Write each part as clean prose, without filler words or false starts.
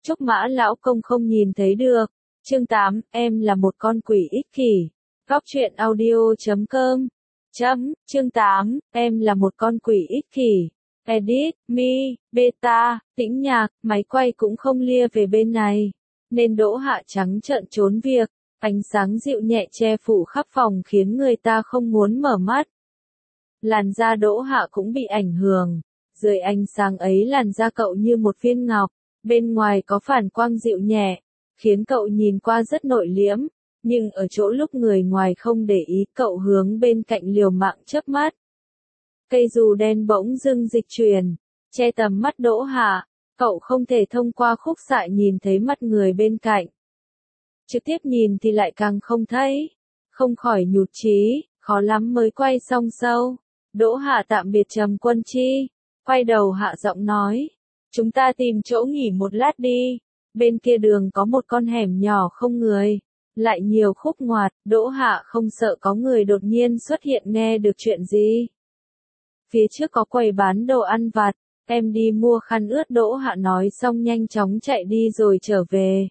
Trúc Mã lão công không nhìn thấy được. Chương 8, em là một con quỷ ích kỷ. Góc truyện audio.com. Chương 8, em là một con quỷ ích kỷ. Edit, Mi, Beta, Tĩnh Nhạc, máy quay cũng không lia về bên này. Nên Đỗ Hạ trắng trợn trốn việc. Ánh sáng dịu nhẹ che phủ khắp phòng khiến người ta không muốn mở mắt. Làn da Đỗ Hạ cũng bị ảnh hưởng. Dưới ánh sáng ấy làn da cậu như một viên ngọc. Bên ngoài có phản quang dịu nhẹ, khiến cậu nhìn qua rất nội liễm, nhưng ở chỗ lúc người ngoài không để ý cậu hướng bên cạnh liều mạng chớp mắt. Cây dù đen bỗng dưng dịch chuyển, che tầm mắt Đỗ Hạ, cậu không thể thông qua khúc xạ nhìn thấy mặt người bên cạnh. Trực tiếp nhìn thì lại càng không thấy, không khỏi nhụt chí, khó lắm mới quay xong show. Đỗ Hạ tạm biệt Trầm Quân Chi, quay đầu hạ giọng nói. Chúng ta tìm chỗ nghỉ một lát đi, bên kia đường có một con hẻm nhỏ không người, lại nhiều khúc ngoặt, Đỗ Hạ không sợ có người đột nhiên xuất hiện nghe được chuyện gì. Phía trước có quầy bán đồ ăn vặt, em đi mua khăn ướt, Đỗ Hạ nói xong nhanh chóng chạy đi rồi trở về.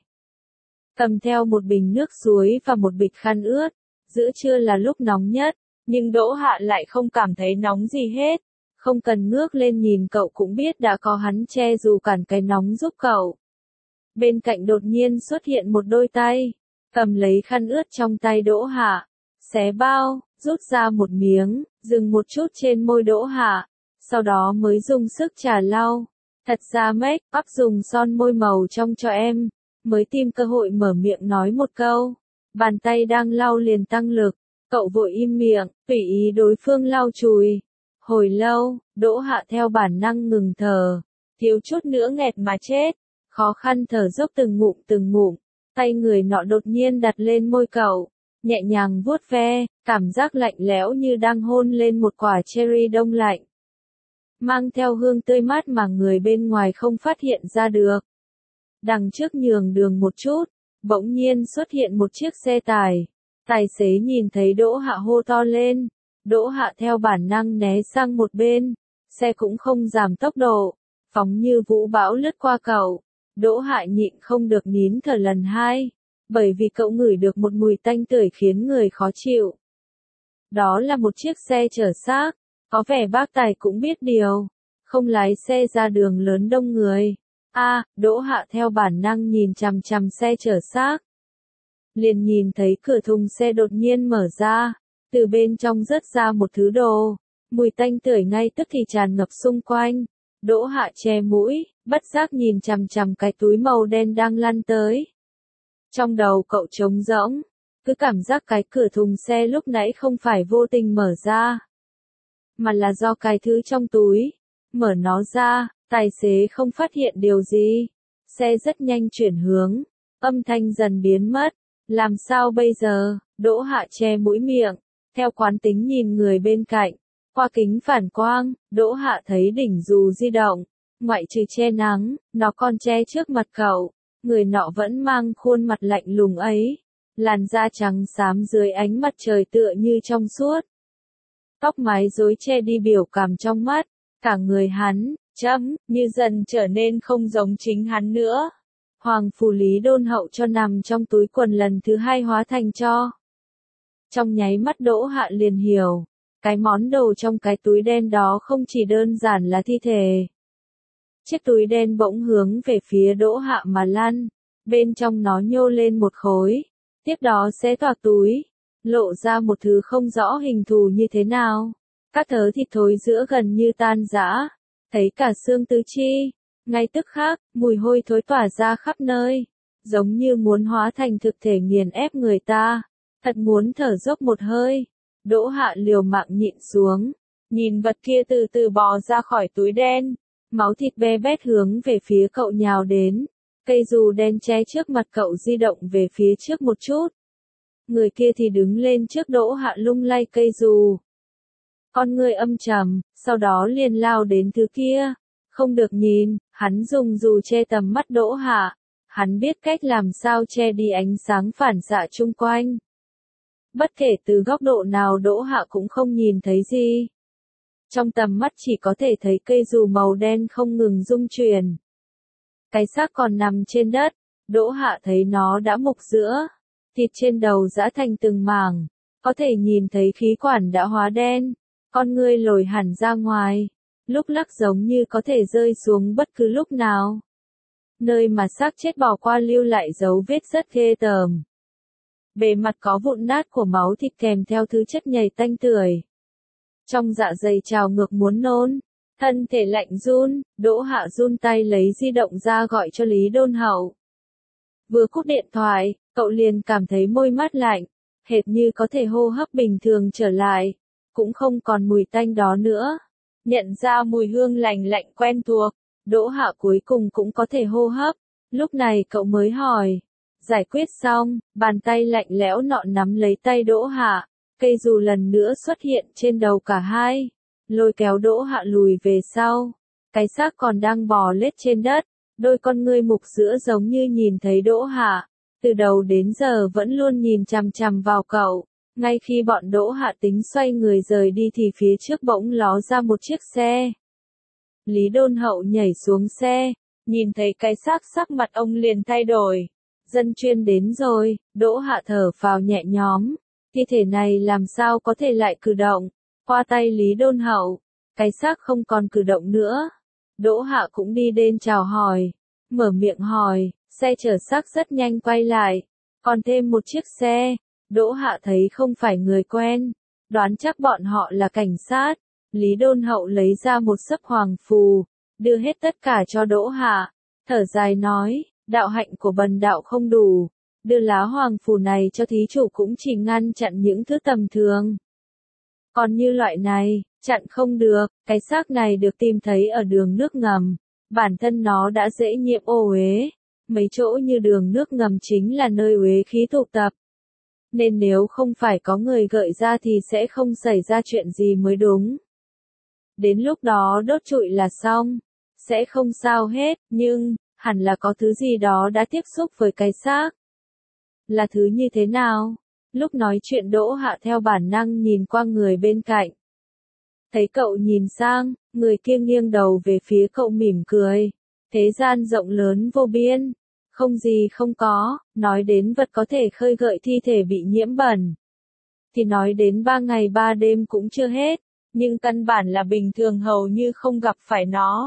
Cầm theo một bình nước suối và một bịch khăn ướt, giữa trưa là lúc nóng nhất, nhưng Đỗ Hạ lại không cảm thấy nóng gì hết. Không cần ngước lên nhìn cậu cũng biết đã có hắn che dù cản cái nóng giúp cậu. Bên cạnh đột nhiên xuất hiện một đôi tay, cầm lấy khăn ướt trong tay Đỗ Hạ, xé bao, rút ra một miếng, dừng một chút trên môi Đỗ Hạ, sau đó mới dùng sức chà lau. Thật ra make up dùng son môi màu trong cho em, mới tìm cơ hội mở miệng nói một câu. Bàn tay đang lau liền tăng lực, cậu vội im miệng, tùy ý đối phương lau chùi. Hồi lâu, Đỗ Hạ theo bản năng ngừng thở, thiếu chút nữa nghẹt mà chết, khó khăn thở dốc từng ngụm, tay người nọ đột nhiên đặt lên môi cậu, nhẹ nhàng vuốt ve, cảm giác lạnh lẽo như đang hôn lên một quả cherry đông lạnh. Mang theo hương tươi mát mà người bên ngoài không phát hiện ra được. Đằng trước nhường đường một chút, bỗng nhiên xuất hiện một chiếc xe tải, tài xế nhìn thấy Đỗ Hạ hô to lên. Đỗ Hạ theo bản năng né sang một bên, xe cũng không giảm tốc độ, phóng như vũ bão lướt qua cậu. Đỗ Hạ nhịn không được nín thở lần hai, bởi vì cậu ngửi được một mùi tanh tưởi khiến người khó chịu. Đó là một chiếc xe chở xác, có vẻ bác tài cũng biết điều, không lái xe ra đường lớn đông người. Đỗ Hạ theo bản năng nhìn chằm chằm xe chở xác. Liền nhìn thấy cửa thùng xe đột nhiên mở ra. Từ bên trong rớt ra một thứ đồ, mùi tanh tưởi ngay tức thì tràn ngập xung quanh. Đỗ Hạ che mũi, bất giác nhìn chằm chằm cái túi màu đen đang lăn tới. Trong đầu cậu trống rỗng, cứ cảm giác cái cửa thùng xe lúc nãy không phải vô tình mở ra, mà là do cái thứ trong túi. Mở nó ra, tài xế không phát hiện điều gì. Xe rất nhanh chuyển hướng, âm thanh dần biến mất. Làm sao bây giờ? Đỗ Hạ che mũi miệng. Theo quán tính nhìn người bên cạnh, qua kính phản quang, Đỗ Hạ thấy đỉnh dù di động, ngoại trừ che nắng, nó còn che trước mặt cậu. Người nọ vẫn mang khuôn mặt lạnh lùng ấy, làn da trắng xám dưới ánh mặt trời tựa như trong suốt. Tóc mái rối che đi biểu cảm trong mắt, cả người hắn, như dần trở nên không giống chính hắn nữa. Hoàng phủ lý đôn hậu cho nằm trong túi quần lần thứ hai hóa thành tro. Trong nháy mắt Đỗ Hạ liền hiểu, cái món đồ trong cái túi đen đó không chỉ đơn giản là thi thể. Chiếc túi đen bỗng hướng về phía Đỗ Hạ mà lăn, bên trong nó nhô lên một khối, tiếp đó xé toạc túi, lộ ra một thứ không rõ hình thù như thế nào. Các thớ thịt thối giữa gần như tan rã, thấy cả xương tứ chi, ngay tức khắc, mùi hôi thối tỏa ra khắp nơi, giống như muốn hóa thành thực thể nghiền ép người ta. Thật muốn thở dốc một hơi. Đỗ Hạ liều mạng nhịn xuống, nhìn vật kia từ từ bò ra khỏi túi đen, máu thịt be bét hướng về phía cậu nhào đến. Cây dù đen che trước mặt cậu di động về phía trước một chút. Người kia thì đứng lên trước Đỗ Hạ lung lay cây dù. Con người âm trầm, sau đó liền lao đến thứ kia. Không được nhìn, hắn dùng dù che tầm mắt Đỗ Hạ. Hắn biết cách làm sao che đi ánh sáng phản xạ chung quanh. Bất kể từ góc độ nào Đỗ Hạ cũng không nhìn thấy gì. Trong tầm mắt chỉ có thể thấy cây dù màu đen không ngừng rung chuyển. cái xác còn nằm trên đất, Đỗ Hạ thấy nó đã mục giữa, thịt trên đầu giã thành từng mảng, có thể nhìn thấy khí quản đã hóa đen, con ngươi lồi hẳn ra ngoài, lúc lắc giống như có thể rơi xuống bất cứ lúc nào. Nơi mà xác chết bò qua lưu lại dấu vết rất ghê tởm. Bề mặt có vụn nát của máu thịt kèm theo thứ chất nhầy tanh tưởi. Trong dạ dày trào ngược muốn nôn, thân thể lạnh run, Đỗ Hạ run tay lấy di động ra gọi cho Lý Đôn Hậu. Vừa cúp điện thoại, cậu liền cảm thấy môi mát lạnh, hệt như có thể hô hấp bình thường trở lại, cũng không còn mùi tanh đó nữa. Nhận ra mùi hương lành lạnh quen thuộc, Đỗ Hạ cuối cùng cũng có thể hô hấp, lúc này cậu mới hỏi. Giải quyết xong, bàn tay lạnh lẽo nọ nắm lấy tay Đỗ Hạ, cây dù lần nữa xuất hiện trên đầu cả hai, lôi kéo Đỗ Hạ lùi về sau. Cái xác còn đang bò lết trên đất, đôi con ngươi mục giữa giống như nhìn thấy Đỗ Hạ, từ đầu đến giờ vẫn luôn nhìn chằm chằm vào cậu. Ngay khi bọn Đỗ Hạ tính xoay người rời đi thì phía trước bỗng ló ra một chiếc xe. Lý Đôn Hậu nhảy xuống xe, nhìn thấy cái xác, sắc mặt ông liền thay đổi. Dân chuyên đến rồi, Đỗ Hạ thở phào nhẹ nhõm, thi thể này làm sao có thể lại cử động. Qua tay Lý Đôn Hậu, cái xác không còn cử động nữa. Đỗ Hạ cũng đi đến chào hỏi, mở miệng hỏi, xe chở xác rất nhanh quay lại, còn thêm một chiếc xe. Đỗ Hạ thấy không phải người quen, đoán chắc bọn họ là cảnh sát. Lý Đôn Hậu lấy ra một sấp hoàng phù, đưa hết tất cả cho Đỗ Hạ, thở dài nói, đạo hạnh của bần đạo không đủ, đưa lá hoàng phù này cho thí chủ cũng chỉ ngăn chặn những thứ tầm thường. Còn như loại này, chặn không được, cái xác này được tìm thấy ở đường nước ngầm, bản thân nó đã dễ nhiễm ô uế, mấy chỗ như đường nước ngầm chính là nơi uế khí tụ tập. Nên nếu không phải có người gợi ra thì sẽ không xảy ra chuyện gì mới đúng. Đến lúc đó đốt trụi là xong, sẽ không sao hết, nhưng, hẳn là có thứ gì đó đã tiếp xúc với cái xác. Là thứ như thế nào? Lúc nói chuyện Đỗ Hạ theo bản năng nhìn qua người bên cạnh. Thấy cậu nhìn sang, người kia nghiêng đầu về phía cậu mỉm cười. Thế gian rộng lớn vô biên. Không gì không có, nói đến vật có thể khơi gợi thi thể bị nhiễm bẩn. Thì nói đến 3 ngày 3 đêm cũng chưa hết, nhưng căn bản là bình thường hầu như không gặp phải nó.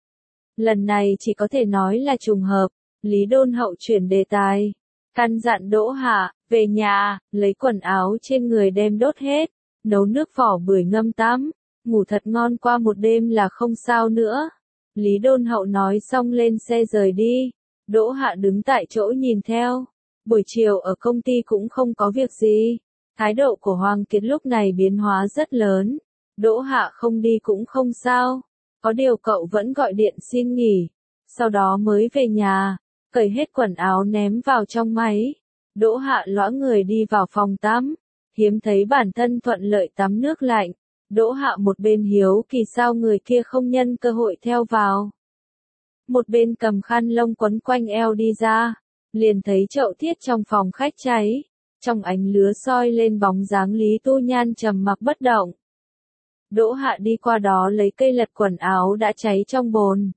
Lần này chỉ có thể nói là trùng hợp, Lý Đôn Hậu chuyển đề tài. Căn dặn Đỗ Hạ, về nhà, lấy quần áo trên người đem đốt hết, nấu nước vỏ bưởi ngâm tắm, ngủ thật ngon qua một đêm là không sao nữa. Lý Đôn Hậu nói xong lên xe rời đi. Đỗ Hạ đứng tại chỗ nhìn theo. Buổi chiều ở công ty cũng không có việc gì. Thái độ của Hoàng Kiệt lúc này biến hóa rất lớn. Đỗ Hạ không đi cũng không sao. Có điều cậu vẫn gọi điện xin nghỉ. Sau đó mới về nhà, cởi hết quần áo ném vào trong máy. Đỗ Hạ lõa người đi vào phòng tắm. Hiếm thấy bản thân thuận lợi tắm nước lạnh. Đỗ Hạ một bên hiếu kỳ sao người kia không nhân cơ hội theo vào. Một bên cầm khăn lông quấn quanh eo đi ra, liền thấy chậu thiết trong phòng khách cháy, trong ánh lửa soi lên bóng dáng Lý Tu Nhan trầm mặc bất động. Đỗ Hạ đi qua đó lấy cây lật quần áo đã cháy trong bồn.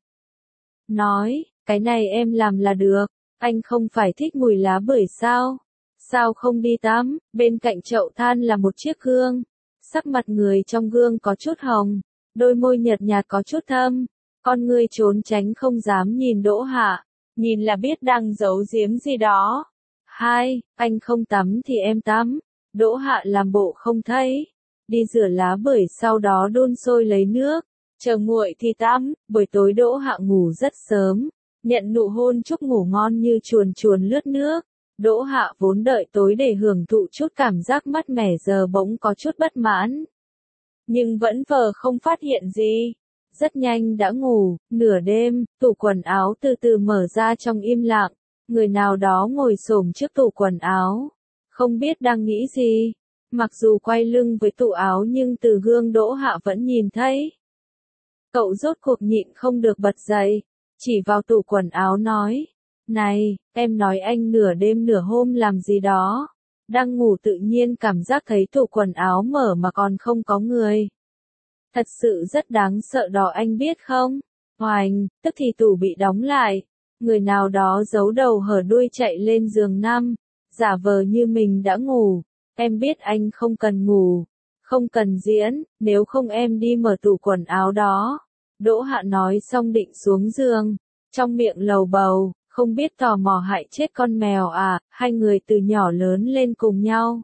Nói, cái này em làm là được, anh không phải thích mùi lá bưởi sao? Sao không đi tắm? Bên cạnh chậu than là một chiếc gương. Sắc mặt người trong gương có chút hồng, đôi môi nhợt nhạt có chút thâm. Con ngươi trốn tránh không dám nhìn Đỗ Hạ, nhìn là biết đang giấu giếm gì đó. Hai, anh không tắm thì em tắm. Đỗ Hạ làm bộ không thấy. Đi rửa lá bưởi sau đó đun sôi lấy nước. Chờ nguội thì tắm. Buổi tối Đỗ Hạ ngủ rất sớm. Nhận nụ hôn chúc ngủ ngon như chuồn chuồn lướt nước. Đỗ Hạ vốn đợi tối để hưởng thụ chút cảm giác mát mẻ giờ bỗng có chút bất mãn. Nhưng vẫn vờ không phát hiện gì. Rất nhanh đã ngủ, nửa đêm, tủ quần áo từ từ mở ra trong im lặng, người nào đó ngồi xổm trước tủ quần áo, không biết đang nghĩ gì, mặc dù quay lưng với tủ áo nhưng từ gương Đỗ Hạ vẫn nhìn thấy. Cậu rốt cuộc nhịn không được bật dậy, chỉ vào tủ quần áo nói, này, em nói anh nửa đêm nửa hôm làm gì đó, đang ngủ tự nhiên cảm giác thấy tủ quần áo mở mà còn không có người. Thật sự rất đáng sợ đó anh biết không? Hoành, tức thì tủ bị đóng lại. Người nào đó giấu đầu hở đuôi chạy lên giường năm, giả vờ như mình đã ngủ. Em biết anh không cần ngủ, không cần diễn, nếu không em đi mở tủ quần áo đó. Đỗ Hạ nói xong định xuống giường, trong miệng lầu bầu, không biết tò mò hại chết con mèo à, hai người từ nhỏ lớn lên cùng nhau.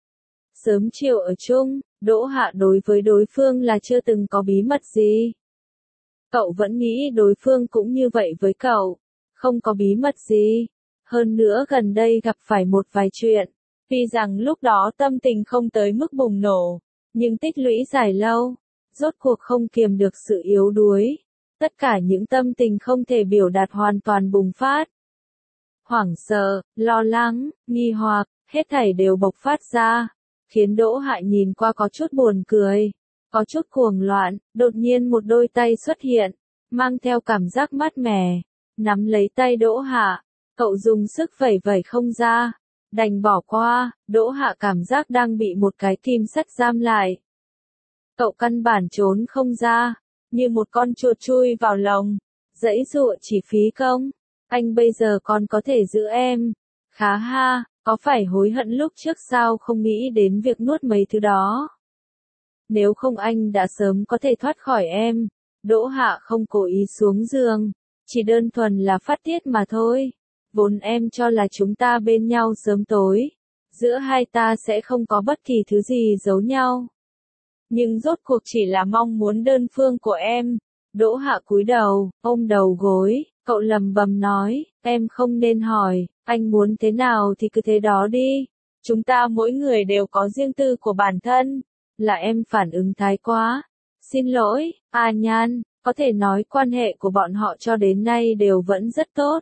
Sớm chiều ở chung, Đỗ Hạ đối với đối phương là chưa từng có bí mật gì. Cậu vẫn nghĩ đối phương cũng như vậy với cậu, không có bí mật gì. Hơn nữa gần đây gặp phải một vài chuyện, tuy rằng lúc đó tâm tình không tới mức bùng nổ, nhưng tích lũy dài lâu, rốt cuộc không kiềm được sự yếu đuối. Tất cả những tâm tình không thể biểu đạt hoàn toàn bùng phát. Hoảng sợ, lo lắng, nghi hoặc, hết thảy đều bộc phát ra, khiến Đỗ Hạ nhìn qua có chút buồn cười, có chút cuồng loạn. Đột nhiên một đôi tay xuất hiện, mang theo cảm giác mát mẻ, nắm lấy tay Đỗ Hạ. Cậu dùng sức vẩy vẩy không ra, đành bỏ qua. Đỗ Hạ cảm giác đang bị một cái kim sắt giam lại. Cậu căn bản trốn không ra, như một con chuột chui vào lồng, giãy giụa chỉ phí công. Anh bây giờ còn có thể giữ em. Khá ha, có phải hối hận lúc trước sao không nghĩ đến việc nuốt mấy thứ đó? Nếu không anh đã sớm có thể thoát khỏi em. Đỗ Hạ không cố ý xuống giường, chỉ đơn thuần là phát tiết mà thôi. Vốn em cho là chúng ta bên nhau sớm tối, giữa hai ta sẽ không có bất kỳ thứ gì giấu nhau. Nhưng rốt cuộc chỉ là mong muốn đơn phương của em. Đỗ Hạ cúi đầu, ôm đầu gối, cậu lầm bầm nói, em không nên hỏi, anh muốn thế nào thì cứ thế đó đi. Chúng ta mỗi người đều có riêng tư của bản thân, là em phản ứng thái quá. Xin lỗi, A Nhan, có thể nói quan hệ của bọn họ cho đến nay đều vẫn rất tốt.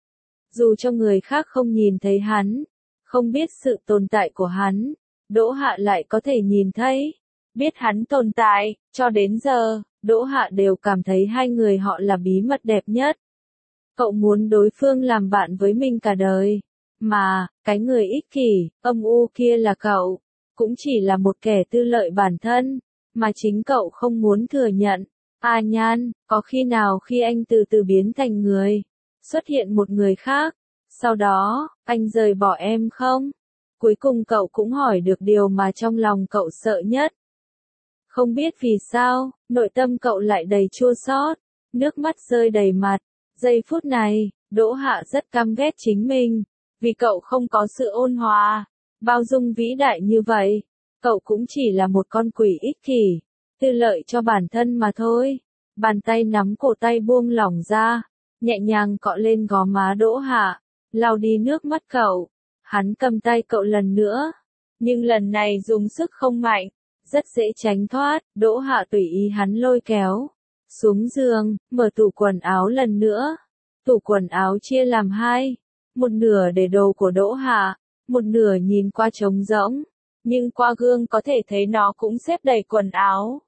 Dù cho người khác không nhìn thấy hắn, không biết sự tồn tại của hắn, Đỗ Hạ lại có thể nhìn thấy. Biết hắn tồn tại, cho đến giờ, Đỗ Hạ đều cảm thấy hai người họ là bí mật đẹp nhất. Cậu muốn đối phương làm bạn với mình cả đời. Mà, cái người ích kỷ, âm u kia là cậu, cũng chỉ là một kẻ tư lợi bản thân, mà chính cậu không muốn thừa nhận. A Nhan, có khi nào khi anh từ từ biến thành người, xuất hiện một người khác, sau đó, anh rời bỏ em không? Cuối cùng cậu cũng hỏi được điều mà trong lòng cậu sợ nhất. Không biết vì sao, nội tâm cậu lại đầy chua xót, nước mắt rơi đầy mặt. Giây phút này, Đỗ Hạ rất căm ghét chính mình, vì cậu không có sự ôn hòa, bao dung vĩ đại như vậy. Cậu cũng chỉ là một con quỷ ích kỷ, tư lợi cho bản thân mà thôi. Bàn tay nắm cổ tay buông lỏng ra, nhẹ nhàng cọ lên gò má Đỗ Hạ, lau đi nước mắt cậu. Hắn cầm tay cậu lần nữa, nhưng lần này dùng sức không mạnh, rất dễ tránh thoát. Đỗ Hạ tùy ý hắn lôi kéo xuống giường, mở tủ quần áo lần nữa. Tủ quần áo chia làm hai, một nửa để đồ của Đỗ Hạ, một nửa nhìn qua trống rỗng, nhưng qua gương có thể thấy nó cũng xếp đầy quần áo.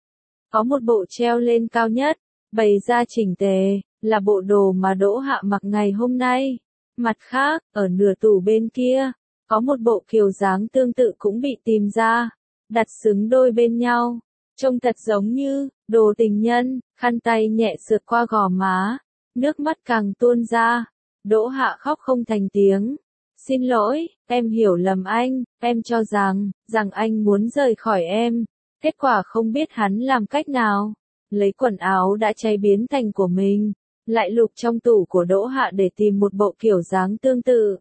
Có một bộ treo lên cao nhất, bày ra chỉnh tề, là bộ đồ mà Đỗ Hạ mặc ngày hôm nay. Mặt khác, ở nửa tủ bên kia, có một bộ kiểu dáng tương tự cũng bị tìm ra, đặt xứng đôi bên nhau, trông thật giống như đồ tình nhân. Khăn tay nhẹ sượt qua gò má, nước mắt càng tuôn ra. Đỗ Hạ khóc không thành tiếng. Xin lỗi, em hiểu lầm anh, em cho rằng anh muốn rời khỏi em. Kết quả không biết hắn làm cách nào, lấy quần áo đã cháy biến thành của mình, lại lục trong tủ của Đỗ Hạ để tìm một bộ kiểu dáng tương tự,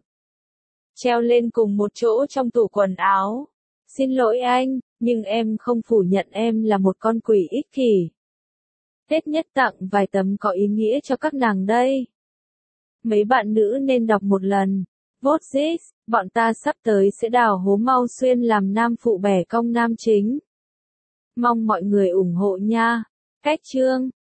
treo lên cùng một chỗ trong tủ quần áo. Xin lỗi anh, nhưng em không phủ nhận em là một con quỷ ích kỷ. Tết nhất tặng vài tấm có ý nghĩa cho các nàng đây. Mấy bạn nữ nên đọc một lần. Vote this, bọn ta sắp tới sẽ đào hố Mau Xuyên làm nam phụ bẻ cong nam chính. Mong mọi người ủng hộ nha. Cách chương